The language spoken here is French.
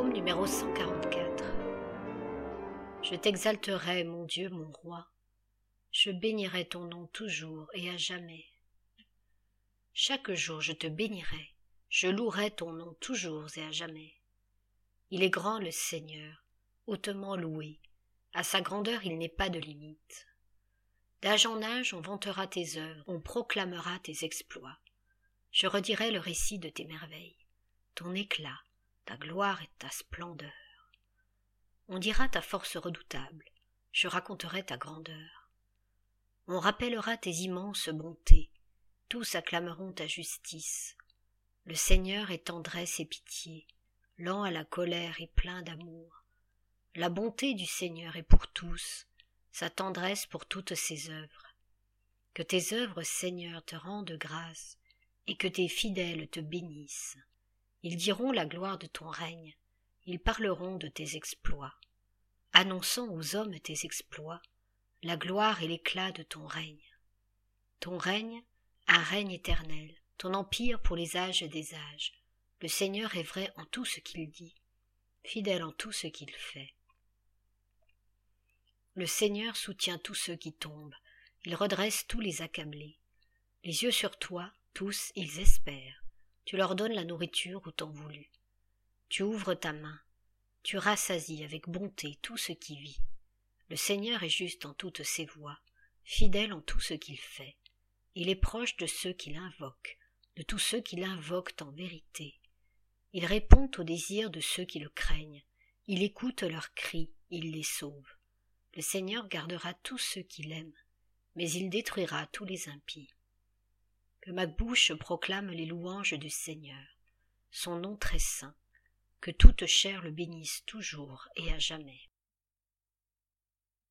Psaume numéro 144. Je t'exalterai, mon Dieu, mon roi. Je bénirai ton nom toujours et à jamais. Chaque jour je te bénirai, je louerai ton nom toujours et à jamais. Il est grand le Seigneur, hautement loué. À sa grandeur il n'est pas de limite. D'âge en âge on vantera tes œuvres, on proclamera tes exploits. Je redirai le récit de tes merveilles, ton éclat, ta gloire et ta splendeur. On dira ta force redoutable, je raconterai ta grandeur. On rappellera tes immenses bontés, tous acclameront ta justice. Le Seigneur est tendresse et pitié, lent à la colère et plein d'amour. La bonté du Seigneur est pour tous, sa tendresse pour toutes ses œuvres. Que tes œuvres, Seigneur, te rendent grâce, et que tes fidèles te bénissent. Ils diront la gloire de ton règne, ils parleront de tes exploits, annonçant aux hommes tes exploits, la gloire et l'éclat de ton règne. Ton règne, un règne éternel, ton empire pour les âges des âges. Le Seigneur est vrai en tout ce qu'il dit, fidèle en tout ce qu'il fait. Le Seigneur soutient tous ceux qui tombent, il redresse tous les accablés. Les yeux sur toi, tous, ils espèrent. Tu leur donnes la nourriture au temps voulu. Tu ouvres ta main, tu rassasies avec bonté tout ce qui vit. Le Seigneur est juste en toutes ses voies, fidèle en tout ce qu'il fait. Il est proche de ceux qui l'invoquent, de tous ceux qui l'invoquent en vérité. Il répond aux désirs de ceux qui le craignent. Il écoute leurs cris, il les sauve. Le Seigneur gardera tous ceux qui l'aiment, mais il détruira tous les impies. Que ma bouche proclame les louanges du Seigneur, son nom très saint, que toute chair le bénisse toujours et à jamais.